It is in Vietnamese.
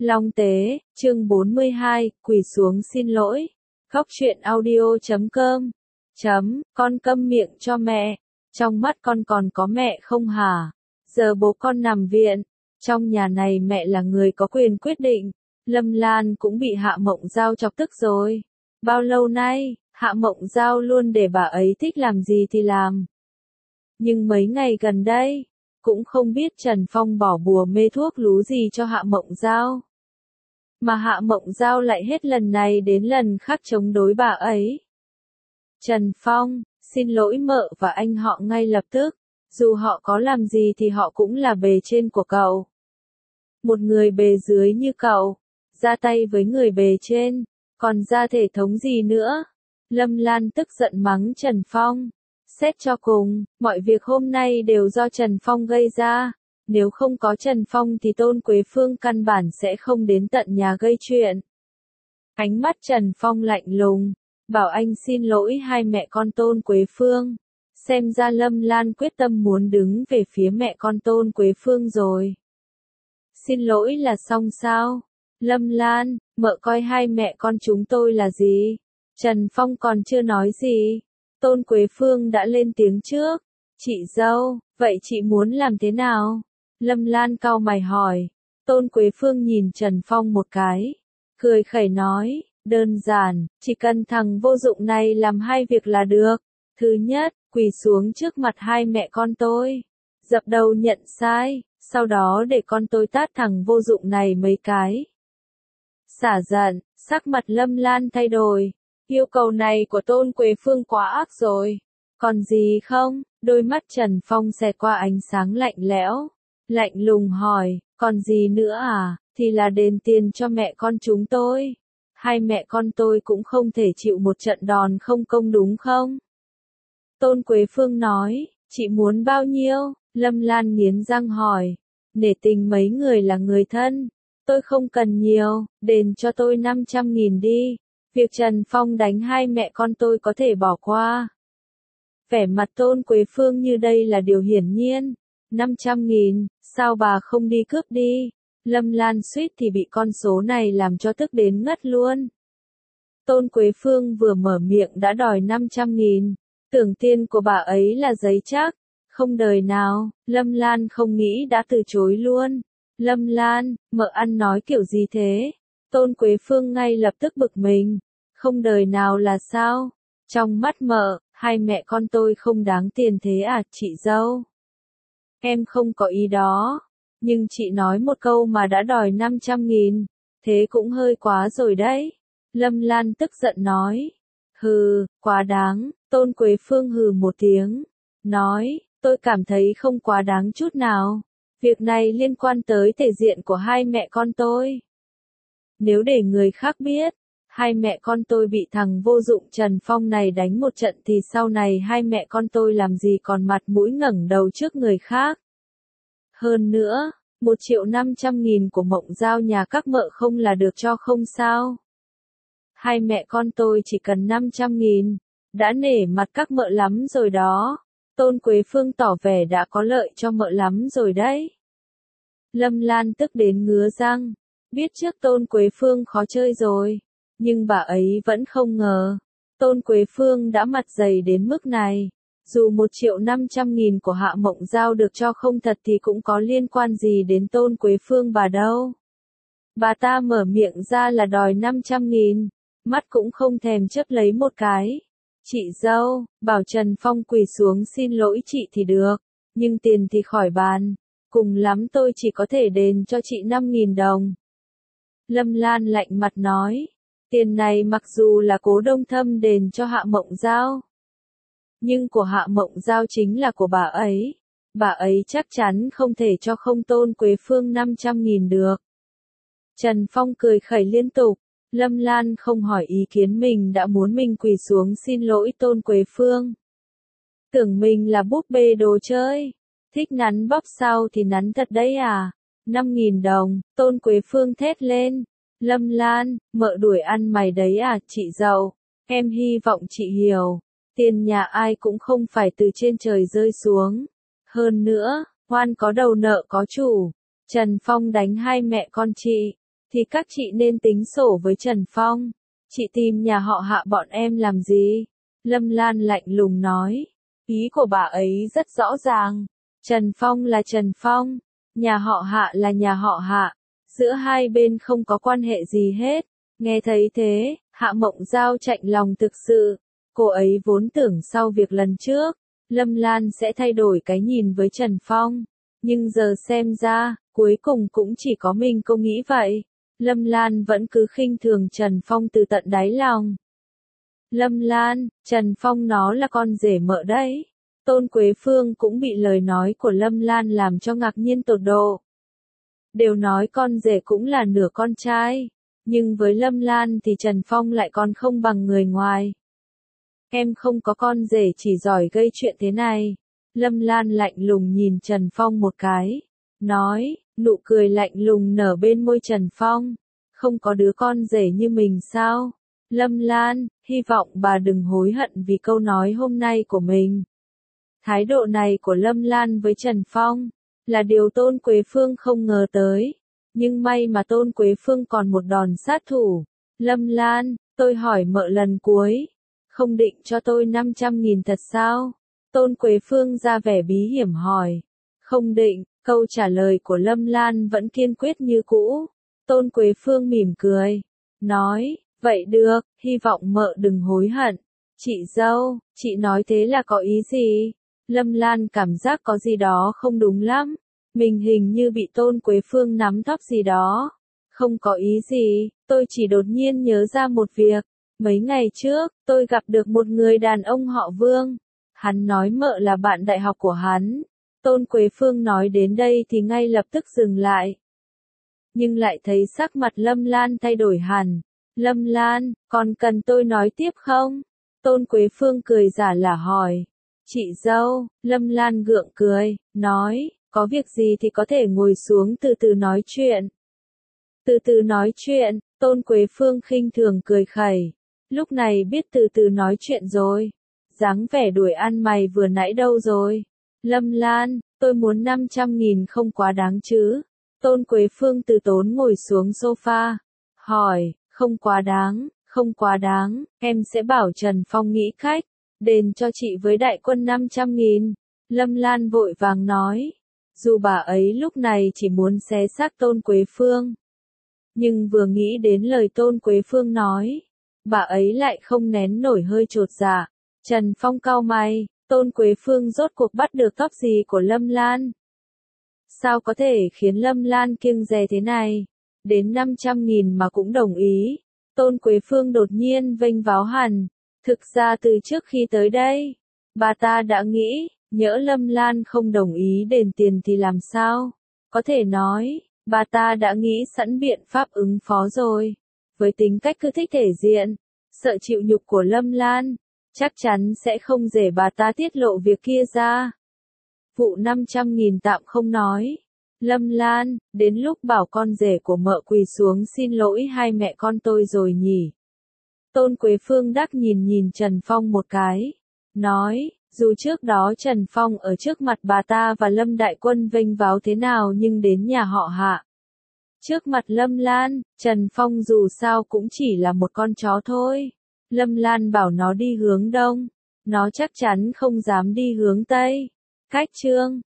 Long Tế, chương 42, quỳ xuống xin lỗi. Khóc chuyện audio.com. Con câm miệng cho mẹ. Trong mắt con còn có mẹ không hả? Giờ bố con nằm viện. Trong nhà này mẹ là người có quyền quyết định. Lâm Lan cũng bị Hạ Mộng Giao chọc tức rồi. Bao lâu nay, Hạ Mộng Giao luôn để bà ấy thích làm gì thì làm. Nhưng mấy ngày gần đây, cũng không biết Trần Phong bỏ bùa mê thuốc lú gì cho Hạ Mộng Giao. Mà Hạ Mộng Giao lại hết lần này đến lần khác chống đối bà ấy. Trần Phong, xin lỗi mợ và anh họ ngay lập tức, dù họ có làm gì thì họ cũng là bề trên của cậu. Một người bề dưới như cậu, ra tay với người bề trên, còn ra thể thống gì nữa? Lâm Lan tức giận mắng Trần Phong. Xét cho cùng, mọi việc hôm nay đều do Trần Phong gây ra. Nếu không có Trần Phong thì Tôn Quế Phương căn bản sẽ không đến tận nhà gây chuyện. Ánh mắt Trần Phong lạnh lùng, bảo anh xin lỗi hai mẹ con Tôn Quế Phương. Xem ra Lâm Lan quyết tâm muốn đứng về phía mẹ con Tôn Quế Phương rồi. Xin lỗi là xong sao? Lâm Lan, mợ coi hai mẹ con chúng tôi là gì? Trần Phong còn chưa nói gì. Tôn Quế Phương đã lên tiếng trước. Chị dâu, vậy chị muốn làm thế nào? Lâm Lan cau mày hỏi. Tôn Quế Phương nhìn Trần Phong một cái, cười khẩy nói, đơn giản, chỉ cần thằng vô dụng này làm hai việc là được. Thứ nhất, quỳ xuống trước mặt hai mẹ con tôi, dập đầu nhận sai, sau đó để con tôi tát thằng vô dụng này mấy cái. Xả giận, sắc mặt Lâm Lan thay đổi. Yêu cầu này của Tôn Quế Phương quá ác rồi. Còn gì không? Đôi mắt Trần Phong xẹt qua ánh sáng lạnh lẽo. Lạnh lùng hỏi, còn gì nữa à? Thì là đền tiền cho mẹ con chúng tôi. Hai mẹ con tôi cũng không thể chịu một trận đòn không công đúng không? Tôn Quế Phương nói, chị muốn bao nhiêu? Lâm Lan nghiến răng hỏi. Nể tình mấy người là người thân. Tôi không cần nhiều, đền cho tôi 500.000 đi. Việc Trần Phong đánh hai mẹ con tôi có thể bỏ qua. Vẻ mặt Tôn Quế Phương như đây là điều hiển nhiên. 500.000, sao bà không đi cướp đi? Lâm Lan suýt thì bị con số này làm cho tức đến ngất luôn. Tôn Quế Phương vừa mở miệng đã đòi 500.000. Tưởng tiền của bà ấy là giấy chắc. Không đời nào, Lâm Lan không nghĩ đã từ chối luôn. Lâm Lan, mợ ăn nói kiểu gì thế? Tôn Quế Phương ngay lập tức bực mình. Không đời nào là sao? Trong mắt mợ, hai mẹ con tôi không đáng tiền thế à, chị dâu? Em không có ý đó. Nhưng chị nói một câu mà đã đòi 500.000. Thế cũng hơi quá rồi đấy. Lâm Lan tức giận nói. Hừ, quá đáng. Tôn Quế Phương hừ một tiếng. Nói, tôi cảm thấy không quá đáng chút nào. Việc này liên quan tới thể diện của hai mẹ con tôi. Nếu để người khác biết, hai mẹ con tôi bị thằng vô dụng Trần Phong này đánh một trận thì sau này hai mẹ con tôi làm gì còn mặt mũi ngẩng đầu trước người khác. Hơn nữa, 1.500.000 của Mộng Giao nhà các mợ không là được cho không sao. Hai mẹ con tôi chỉ cần 500.000, đã nể mặt các mợ lắm rồi đó. Tôn Quế Phương tỏ vẻ đã có lợi cho mợ lắm rồi đấy. Lâm Lan tức đến ngứa răng, biết trước Tôn Quế Phương khó chơi rồi, nhưng bà ấy vẫn không ngờ, Tôn Quế Phương đã mặt dày đến mức này. Dù 1.500.000 của Hạ Mộng Giao được cho không thật thì cũng có liên quan gì đến Tôn Quế Phương bà đâu. Bà ta mở miệng ra là đòi 500.000, mắt cũng không thèm chớp lấy một cái. Chị dâu, bảo Trần Phong quỳ xuống xin lỗi chị thì được, nhưng tiền thì khỏi bàn, cùng lắm tôi chỉ có thể đền cho chị 5.000 đồng. Lâm Lan lạnh mặt nói, tiền này mặc dù là Cố Đông Thâm đền cho Hạ Mộng Giao, nhưng của Hạ Mộng Giao chính là của bà ấy chắc chắn không thể cho không Tôn Quế Phương 500.000 được. Trần Phong cười khẩy liên tục. Lâm Lan không hỏi ý kiến mình đã muốn mình quỳ xuống xin lỗi Tôn Quế Phương. Tưởng mình là búp bê đồ chơi. Thích nắn bóp sao thì nắn thật đấy à. 5.000 đồng, Tôn Quế Phương thét lên. Lâm Lan, mợ đuổi ăn mày đấy à, chị dâu. Em hy vọng chị hiểu. Tiền nhà ai cũng không phải từ trên trời rơi xuống. Hơn nữa, oan có đầu nợ có chủ. Trần Phong đánh hai mẹ con chị. thì các chị nên tính sổ với Trần Phong. Chị tìm nhà họ Hạ bọn em làm gì? Lâm Lan lạnh lùng nói. Ý của bà ấy rất rõ ràng. Trần Phong là Trần Phong, nhà họ Hạ là nhà họ Hạ. Giữa hai bên không có quan hệ gì hết. Nghe thấy thế, Hạ Mộng Giao chạnh lòng thực sự. Cô ấy vốn tưởng sau việc lần trước, Lâm Lan sẽ thay đổi cái nhìn với Trần Phong. Nhưng giờ xem ra, cuối cùng cũng chỉ có mình cô nghĩ vậy. Lâm Lan vẫn cứ khinh thường Trần Phong từ tận đáy lòng. Lâm Lan, Trần Phong nó là con rể mợ đấy. Tôn Quế Phương cũng bị lời nói của Lâm Lan làm cho ngạc nhiên tột độ. Đều nói con rể cũng là nửa con trai. Nhưng với Lâm Lan thì Trần Phong lại còn không bằng người ngoài. Em không có con rể chỉ giỏi gây chuyện thế này. Lâm Lan lạnh lùng nhìn Trần Phong một cái. Nói, nụ cười lạnh lùng nở bên môi Trần Phong. Không có đứa con rể như mình sao? Lâm Lan, hy vọng bà đừng hối hận vì câu nói hôm nay của mình. Thái độ này của Lâm Lan với Trần Phong là điều Tôn Quế Phương không ngờ tới. Nhưng may mà Tôn Quế Phương còn một đòn sát thủ. Lâm Lan, tôi hỏi mợ lần cuối. Không định cho tôi 500.000 thật sao? Tôn Quế Phương ra vẻ bí hiểm hỏi. Không định, câu trả lời của Lâm Lan vẫn kiên quyết như cũ. Tôn Quế Phương mỉm cười. Nói, vậy được, hy vọng mợ đừng hối hận. Chị dâu, chị nói thế là có ý gì? Lâm Lan cảm giác có gì đó không đúng lắm. Mình hình như bị Tôn Quế Phương nắm tóc gì đó. Không có ý gì, tôi chỉ đột nhiên nhớ ra một việc. Mấy ngày trước, tôi gặp được một người đàn ông họ Vương. Hắn nói mợ là bạn đại học của hắn. Tôn Quế Phương nói đến đây thì ngay lập tức dừng lại. Nhưng lại thấy sắc mặt Lâm Lan thay đổi hẳn. Lâm Lan, còn cần tôi nói tiếp không? Tôn Quế Phương cười giả lả hỏi. Chị dâu, Lâm Lan gượng cười, nói, có việc gì thì có thể ngồi xuống từ từ nói chuyện. Từ từ nói chuyện, Tôn Quế Phương khinh thường cười khẩy. Lúc này biết từ từ nói chuyện rồi. Dáng vẻ đuổi ăn mày vừa nãy đâu rồi? Lâm Lan, tôi muốn 500.000 không quá đáng chứ? Tôn Quế Phương từ tốn ngồi xuống sofa. Hỏi, không quá đáng, không quá đáng, em sẽ bảo Trần Phong nghĩ cách. Đền cho chị với đại quân 500.000. Lâm Lan vội vàng nói. Dù bà ấy lúc này chỉ muốn xé xác Tôn Quế Phương. Nhưng vừa nghĩ đến lời Tôn Quế Phương nói, bà ấy lại không nén nổi hơi chột dạ. Trần Phong cau mày, Tôn Quế Phương rốt cuộc bắt được tóc gì của Lâm Lan? Sao có thể khiến Lâm Lan kiêng dè thế này? Đến 500.000 mà cũng đồng ý. Tôn Quế Phương đột nhiên vênh váo hẳn. Thực ra từ trước khi tới đây, bà ta đã nghĩ, nhỡ Lâm Lan không đồng ý đền tiền thì làm sao? Có thể nói, bà ta đã nghĩ sẵn biện pháp ứng phó rồi. Với tính cách cứ thích thể diện, sợ chịu nhục của Lâm Lan, chắc chắn sẽ không để bà ta tiết lộ việc kia ra. Vụ 500.000 tạm không nói. Lâm Lan, đến lúc bảo con rể của mợ quỳ xuống xin lỗi hai mẹ con tôi rồi nhỉ? Tôn Quế Phương đắc nhìn Trần Phong một cái. Nói, dù trước đó Trần Phong ở trước mặt bà ta và Lâm Đại Quân vênh váo thế nào nhưng đến nhà họ Hạ. Trước mặt Lâm Lan, Trần Phong dù sao cũng chỉ là một con chó thôi. Lâm Lan bảo nó đi hướng đông. Nó chắc chắn không dám đi hướng tây. Cách chương